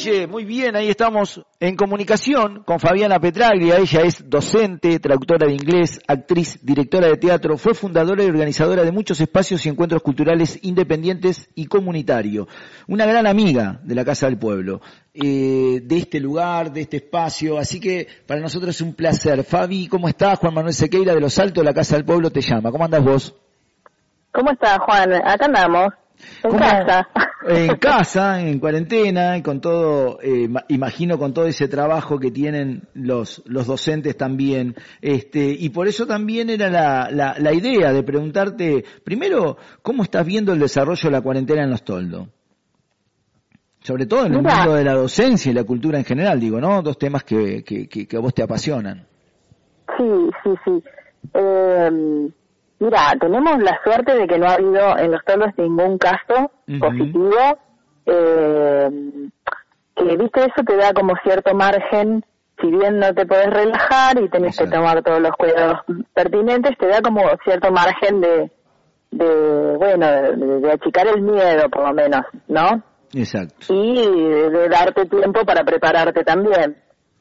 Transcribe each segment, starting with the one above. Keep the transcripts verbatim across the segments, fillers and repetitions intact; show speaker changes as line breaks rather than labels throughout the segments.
Guille, muy bien, ahí estamos en comunicación con Fabiana Petraglia. Ella es docente, traductora de inglés, actriz, directora de teatro, fue fundadora y organizadora de muchos espacios y encuentros culturales independientes y comunitarios. Una gran amiga de la Casa del Pueblo, eh, de este lugar, de este espacio, así que para nosotros es un placer. Fabi, ¿cómo estás? Juan Manuel Sequeira de Los Altos, la Casa del Pueblo te llama. ¿Cómo andás vos?
¿Cómo estás, Juan? Acá andamos. En
¿Cómo?
casa.
En casa, en cuarentena, con todo, eh, imagino con todo ese trabajo que tienen los los docentes también, este, y por eso también era la, la, la idea de preguntarte, primero, ¿cómo estás viendo el desarrollo de la cuarentena en Los Toldos? Sobre todo en el
Mira.
mundo de la docencia y la cultura en general, digo, ¿no? Dos temas que, que, que, que a vos te apasionan.
Sí, sí, sí. Eh... Mira, tenemos la suerte de que no ha habido en Los Toldos ningún caso uh-huh. positivo, eh, que viste, eso te da como cierto margen, si bien no te podés relajar y tenés Exacto. que tomar todos los cuidados pertinentes, te da como cierto margen de, de bueno, de, de achicar el miedo por lo menos, ¿no?
Exacto.
Y de, de darte tiempo para prepararte también.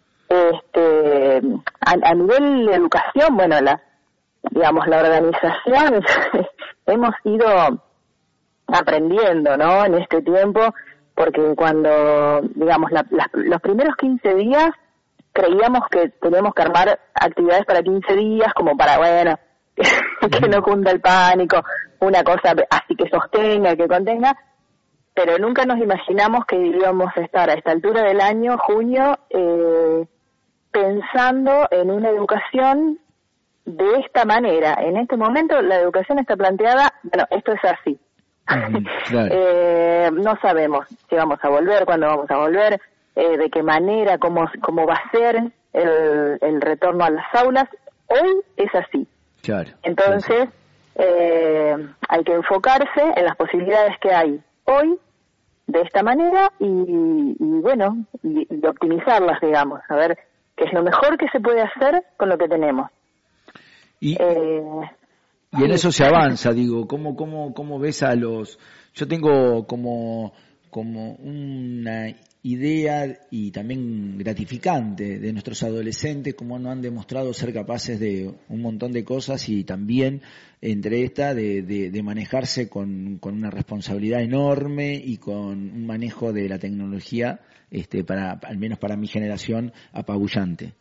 Este, a, a nivel de educación, bueno, la digamos, la organización, hemos ido aprendiendo, ¿no?, en este tiempo, porque cuando, digamos, la, la, los primeros quince días creíamos que teníamos que armar actividades para quince días, como para, bueno, que no cunda el pánico, una cosa así que sostenga, que contenga, pero nunca nos imaginamos que íbamos a estar a esta altura del año, junio, eh, pensando en una educación de esta manera. En este momento la educación está planteada, bueno, esto es así. Mm, claro. eh, no sabemos si vamos a volver, cuándo vamos a volver, eh, de qué manera, cómo, cómo va a ser el, el retorno a las aulas. Hoy es así.
Claro.
Entonces, eh, hay que enfocarse en las posibilidades que hay hoy de esta manera y, y bueno, y, y optimizarlas, digamos, a ver qué es lo mejor que se puede hacer con lo que tenemos.
Y, eh, y en eso se avanza, digo, ¿cómo, cómo, cómo ves a los...? Yo tengo como, como una idea y también gratificante de nuestros adolescentes, cómo no han demostrado ser capaces de un montón de cosas y también entre esta de, de, de manejarse con, con una responsabilidad enorme y con un manejo de la tecnología, este, para al menos para mi generación, apabullante.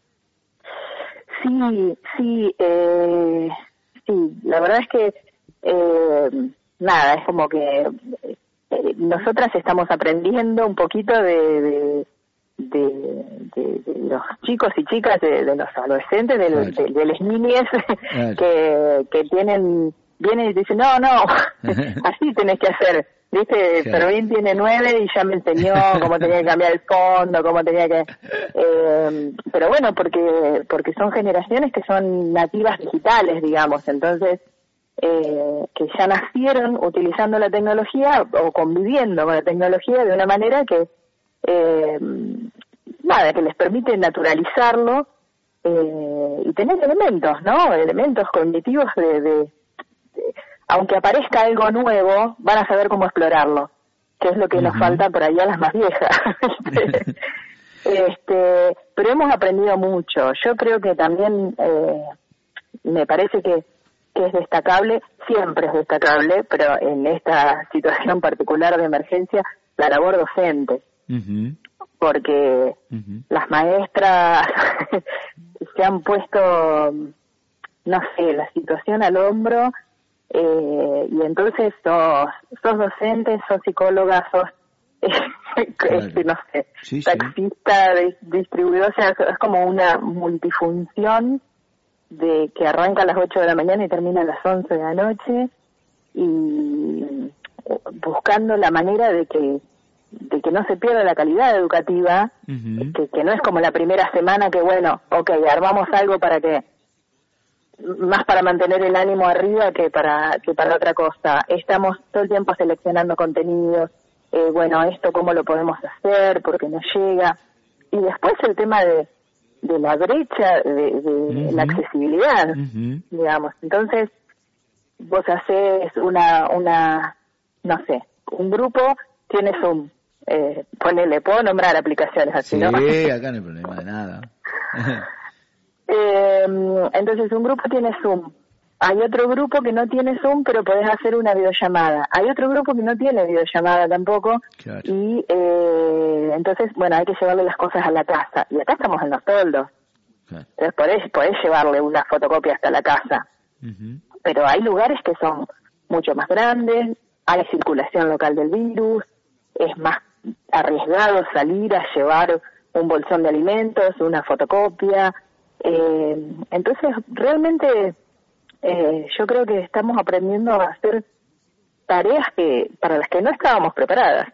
Sí, sí, eh, sí, la verdad es que, eh, nada, es como que eh, nosotras estamos aprendiendo un poquito de, de, de, de, de los chicos y chicas, de, de los adolescentes, de, claro. de, de las niñas claro. que, que tienen, vienen y dicen, no, no, así tenés que hacer. Viste, claro. Fermín tiene nueve y ya me enseñó cómo tenía que cambiar el fondo, cómo tenía que... Eh, pero bueno, porque porque son generaciones que son nativas digitales, digamos, entonces, eh, que ya nacieron utilizando la tecnología o conviviendo con la tecnología de una manera que, eh, nada, que les permite naturalizarlo eh, y tener elementos, ¿no? Elementos cognitivos de... de, de aunque aparezca algo nuevo, van a saber cómo explorarlo, que es lo que uh-huh. nos falta por ahí a las más viejas. este, pero hemos aprendido mucho. Yo creo que también eh, me parece que, que es destacable, siempre es destacable, pero en esta situación particular de emergencia, la labor docente. Uh-huh. Porque uh-huh. las maestras se han puesto, no sé, la situación al hombro. Eh, y entonces sos, sos docente, sos psicóloga, sos eh, claro. este, no sé, sí, taxista, sí. distribuidor, o sea, es como una multifunción de que arranca a las ocho de la mañana y termina a las once de la noche y buscando la manera de que de que no se pierda la calidad educativa, uh-huh. que, que no es como la primera semana que bueno, ok, armamos algo para que más para mantener el ánimo arriba que para que para otra cosa. Estamos todo el tiempo seleccionando contenidos, eh, bueno, esto cómo lo podemos hacer, porque nos llega. Y después el tema de, de la brecha, de, de uh-huh. la accesibilidad, uh-huh. digamos. Entonces, vos haces una, una, no sé, un grupo tiene Zoom, Eh, ponele, puedo nombrar aplicaciones así,
sí,
¿no?
Sí, acá no hay problema de nada.
eh, entonces, un grupo tiene Zoom. Hay otro grupo que no tiene Zoom, pero podés hacer una videollamada. Hay otro grupo que no tiene videollamada tampoco.
Claro.
Y eh, entonces, bueno, hay que llevarle las cosas a la casa. Y acá estamos en los toldos.
Claro.
Entonces, podés, podés llevarle una fotocopia hasta la casa.
Uh-huh.
Pero hay lugares que son mucho más grandes, hay circulación local del virus, es más arriesgado salir a llevar un bolsón de alimentos, una fotocopia. Eh, entonces, realmente... Eh, yo creo que estamos aprendiendo a hacer tareas que para las que no estábamos preparadas.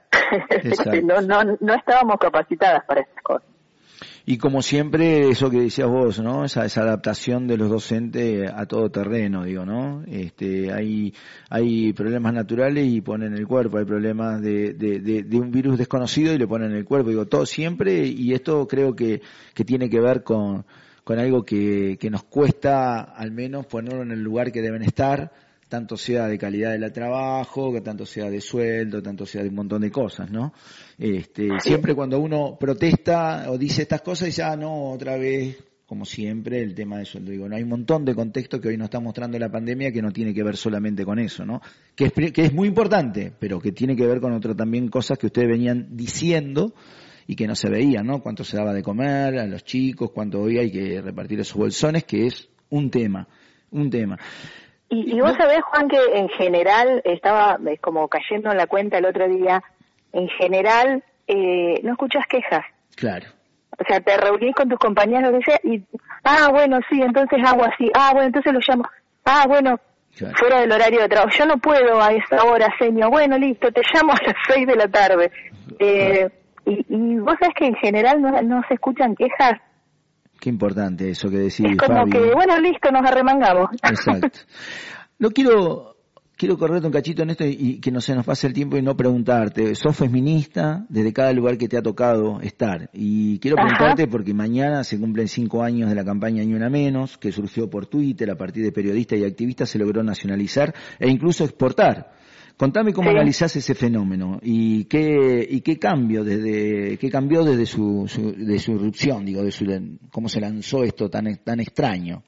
no, no, no estábamos capacitadas para estas cosas.
Y como siempre, eso que decías vos, ¿no? Esa, esa adaptación de los docentes a todo terreno, digo, ¿no? Este, hay, hay problemas naturales y ponen el cuerpo, hay problemas de, de, de, de un virus desconocido y le ponen el cuerpo, digo, todo siempre, y esto creo que, que tiene que ver con, con algo que, que nos cuesta al menos ponerlo en el lugar que deben estar, tanto sea de calidad del trabajo, que tanto sea de sueldo, tanto sea de un montón de cosas, ¿no? Este,
Sí.
Siempre cuando uno protesta o dice estas cosas, ya no, otra vez, como siempre, el tema de sueldo. Digo, no hay un montón de contexto que hoy nos está mostrando la pandemia que no tiene que ver solamente con eso, ¿no? Que es, que es muy importante, pero que tiene que ver con otras también cosas que ustedes venían diciendo y que no se veían, ¿no? Cuánto se daba de comer a los chicos, cuánto hoy hay que repartir esos bolsones, que es un tema, un tema.
Y, y vos sabés, Juan, que en general, estaba como cayendo en la cuenta el otro día, en general eh, no escuchás quejas.
Claro.
O sea, te reunís con tus compañeros y, ah, bueno, sí, entonces hago así, ah, bueno, entonces lo llamo, ah, bueno, claro, fuera del horario de trabajo, yo no puedo a esa hora, señor, bueno, listo, te llamo a las seis de la tarde. Eh, claro. y, y vos sabés que en general no, no se escuchan quejas.
Qué importante eso que decís,
es como
Fabi.
Que, bueno, listo, nos arremangamos.
Exacto. No quiero, quiero correrte un cachito en esto y, y que no se nos pase el tiempo y no preguntarte. Sos feminista desde cada lugar que te ha tocado estar. Y quiero preguntarte, ajá, porque mañana se cumplen cinco años de la campaña Ni Una Menos, que surgió por Twitter, a partir de periodistas y activistas se logró nacionalizar e incluso exportar. Contame cómo sí. analizás ese fenómeno y qué y qué cambio desde qué cambió desde su, su de su irrupción, digo, de su cómo se lanzó esto tan tan extraño.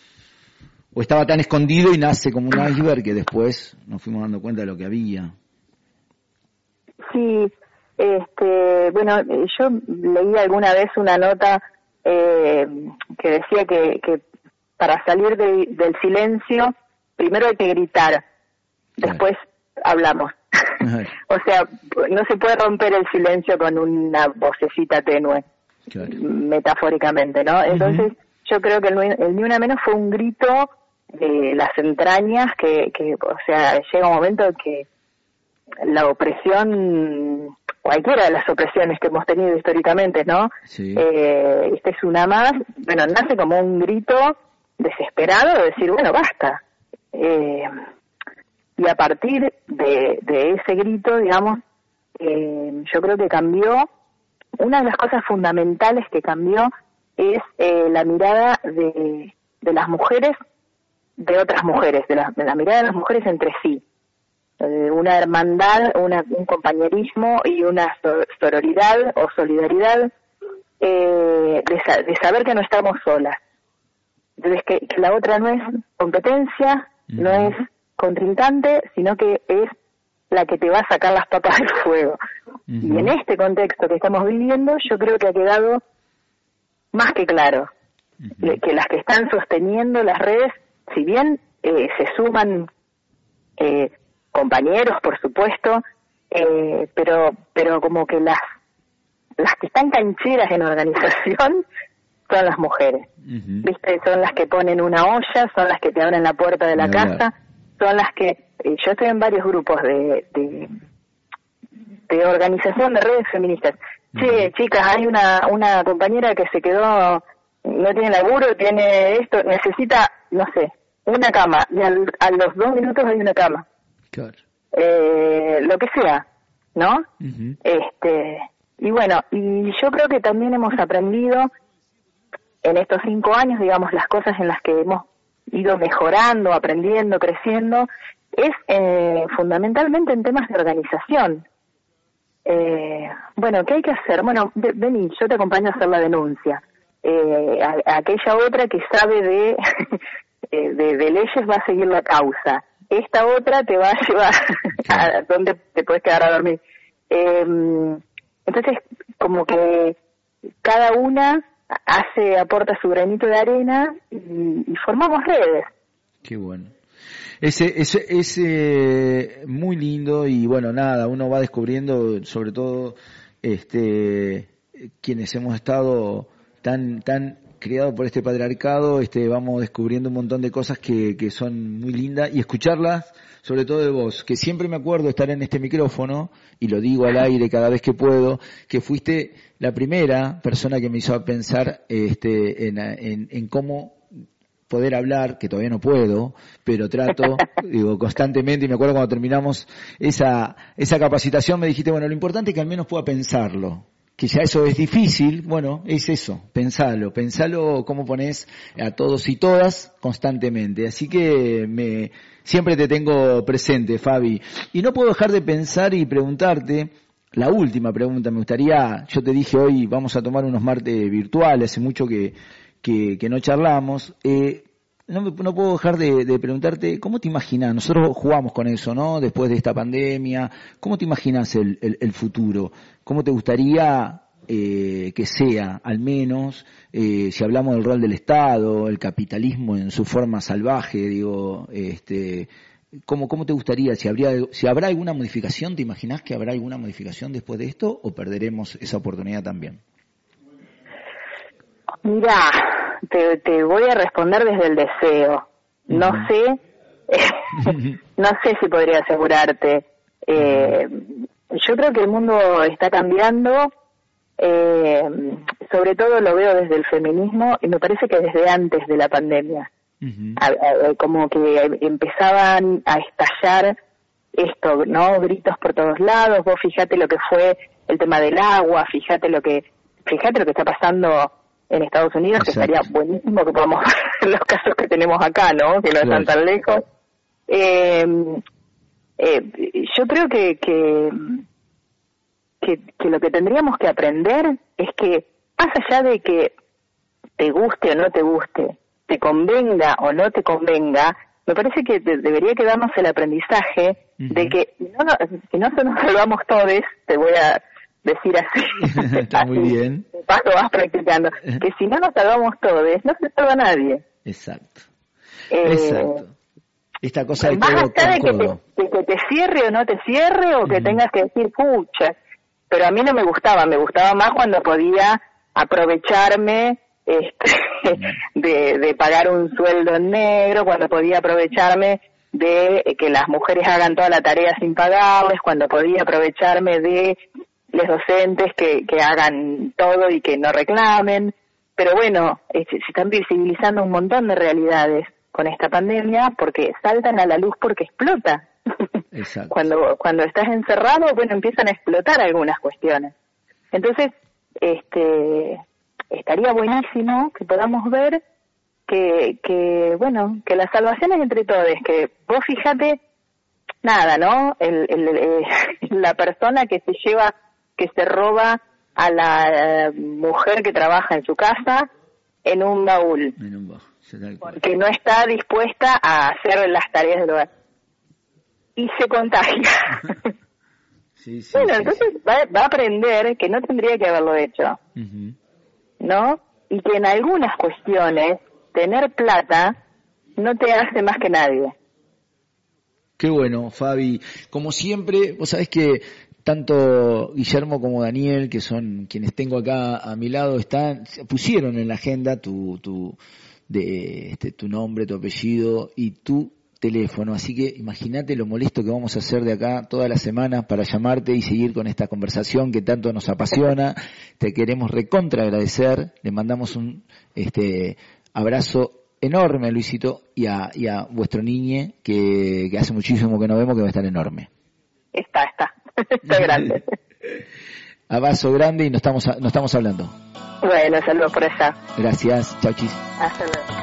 O estaba tan escondido y nace como un iceberg que después nos fuimos dando cuenta de lo que había.
Sí, este, bueno, yo leí alguna vez una nota eh, que decía que, que para salir de, del silencio primero hay que gritar, después claro. hablamos. O sea, no se puede romper el silencio con una vocecita tenue, claro. metafóricamente, ¿no? Entonces, uh-huh. yo creo que el, el Ni Una Menos fue un grito de las entrañas que, que, o sea, llega un momento en que la opresión, cualquiera de las opresiones que hemos tenido históricamente, ¿no? Sí. Eh, este es una más, bueno, nace como un grito desesperado de decir, bueno, basta. Eh, y a partir de, de ese grito, digamos, eh, yo creo que cambió, una de las cosas fundamentales que cambió es eh, la mirada de, de las mujeres, de otras mujeres, de la, de la mirada de las mujeres entre sí. Eh, una hermandad, una, un compañerismo y una sororidad o solidaridad eh, de, de saber que no estamos solas. Entonces, que, que la otra no es competencia, uh-huh. no es contrincante, sino que es la que te va a sacar las papas del fuego. Uh-huh. Y en este contexto que estamos viviendo, yo creo que ha quedado más que claro uh-huh. que las que están sosteniendo las redes, si bien eh, se suman eh, compañeros, por supuesto, eh, pero pero como que las las que están cancheras en organización son las mujeres, uh-huh. ¿viste? Son las que ponen una olla, son las que te abren la puerta de la yeah, casa, yeah. son las que... Eh, yo estoy en varios grupos de, de, de organización de redes feministas. Uh-huh. Che, chicas, hay una, una compañera que se quedó... no tiene laburo, tiene esto, necesita, no sé, una cama, y al, a los dos minutos hay una cama.
Claro.
Eh, lo que sea, ¿no?
Uh-huh.
Este, y bueno, y yo creo que también hemos aprendido en estos cinco años, digamos, las cosas en las que hemos ido mejorando, aprendiendo, creciendo, es eh, fundamentalmente en temas de organización. Eh, bueno, ¿qué hay que hacer? Bueno, vení, yo te acompaño a hacer la denuncia. Eh, a, a aquella otra que sabe de, de, de leyes va a seguir la causa. Esta otra te va a llevar a donde te puedes quedar a dormir. Eh, entonces, como que cada una hace, aporta su granito de arena y, y formamos redes.
Qué bueno. Ese, ese, ese muy lindo y bueno, nada, uno va descubriendo, sobre todo, este, quienes hemos estado tan, tan criados por este patriarcado, este, vamos descubriendo un montón de cosas que, que son muy lindas y escucharlas, sobre todo de vos, que siempre me acuerdo estar en este micrófono, y lo digo al aire cada vez que puedo, que fuiste la primera persona que me hizo pensar, este, en, en, en cómo poder hablar, que todavía no puedo, pero trato, digo, constantemente, y me acuerdo cuando terminamos esa, esa capacitación me dijiste, bueno, lo importante es que al menos pueda pensarlo, que ya eso es difícil, bueno, es eso, pensalo, pensalo cómo ponés a todos y todas constantemente, así que me, siempre te tengo presente, Fabi, y no puedo dejar de pensar y preguntarte, la última pregunta, me gustaría, yo te dije hoy, vamos a tomar unos martes virtuales, hace mucho que Que, que no charlamos, eh, no, no puedo dejar de, de preguntarte, ¿cómo te imaginas? Nosotros jugamos con eso, ¿no? Después de esta pandemia, ¿cómo te imaginas el, el, el futuro? ¿Cómo te gustaría eh, que sea, al menos, eh, si hablamos del rol del Estado, el capitalismo en su forma salvaje, digo, este, ¿cómo, cómo te gustaría? Si habría, si habrá alguna modificación, ¿te imaginas que habrá alguna modificación después de esto o perderemos esa oportunidad también?
Mira, te, te voy a responder desde el deseo. No uh-huh. sé, no sé si podría asegurarte. Eh, yo creo que el mundo está cambiando, eh, sobre todo lo veo desde el feminismo, y me parece que desde antes de la pandemia. Uh-huh. A, a, como que empezaban a estallar esto, ¿no? Gritos por todos lados. Vos fíjate lo que fue el tema del agua, fíjate lo que, fíjate lo que está pasando en Estados Unidos, exacto, que estaría buenísimo que podamos ver los casos que tenemos acá, ¿no? Que no están claro. tan lejos. Eh, eh, yo creo que, que, que, que lo que tendríamos que aprender es que, más allá de que te guste o no te guste, te convenga o no te convenga, me parece que de, debería quedarnos el aprendizaje uh-huh. de que no, no, si no se nos salvamos todos, te voy a decir así,
está
así,
muy bien.
de paso vas practicando, que si no nos salvamos todos, no se salva nadie.
Exacto.
Eh,
Exacto. Esta cosa de
más
codo
allá de que
codo.
te, de que te cierre o no te cierre, o que uh-huh. tengas que decir, pucha, pero a mí no me gustaba, me gustaba más cuando podía aprovecharme este, uh-huh. de, de pagar un sueldo en negro, cuando podía aprovecharme de que las mujeres hagan toda la tarea sin pagarles, cuando podía aprovecharme de los docentes que, que hagan todo y que no reclamen. Pero bueno, eh, se están visibilizando un montón de realidades con esta pandemia porque saltan a la luz porque explota.
Exacto. Cuando
cuando estás encerrado, bueno, empiezan a explotar algunas cuestiones. Entonces, este estaría buenísimo que podamos ver que, que bueno, que la salvación es entre todos, que vos fíjate, nada, ¿no? El, el, el, la persona que se lleva, que se roba a la mujer que trabaja en su casa en un baúl,
en un baúl,
porque no está dispuesta a hacer las tareas del hogar y se contagia.
Sí, sí,
bueno,
sí,
entonces
sí.
Va, va a aprender que no tendría que haberlo hecho, uh-huh. ¿no? Y que en algunas cuestiones tener plata no te hace más que nadie.
Qué bueno, Fabi. Como siempre, vos sabés que tanto Guillermo como Daniel, que son quienes tengo acá a mi lado, están pusieron en la agenda tu tu de este, tu nombre, tu apellido y tu teléfono. Así que imagínate lo molesto que vamos a hacer de acá todas las semanas para llamarte y seguir con esta conversación que tanto nos apasiona. Te queremos recontra agradecer. Le mandamos un este abrazo enorme a Luisito y a, y a vuestro niñe que, que hace muchísimo que no vemos, que va a estar enorme.
Está, está. Está grande.
Abrazo grande y nos estamos, nos estamos hablando.
Bueno, saludos por allá.
Gracias. Chau, chis.
Hasta luego.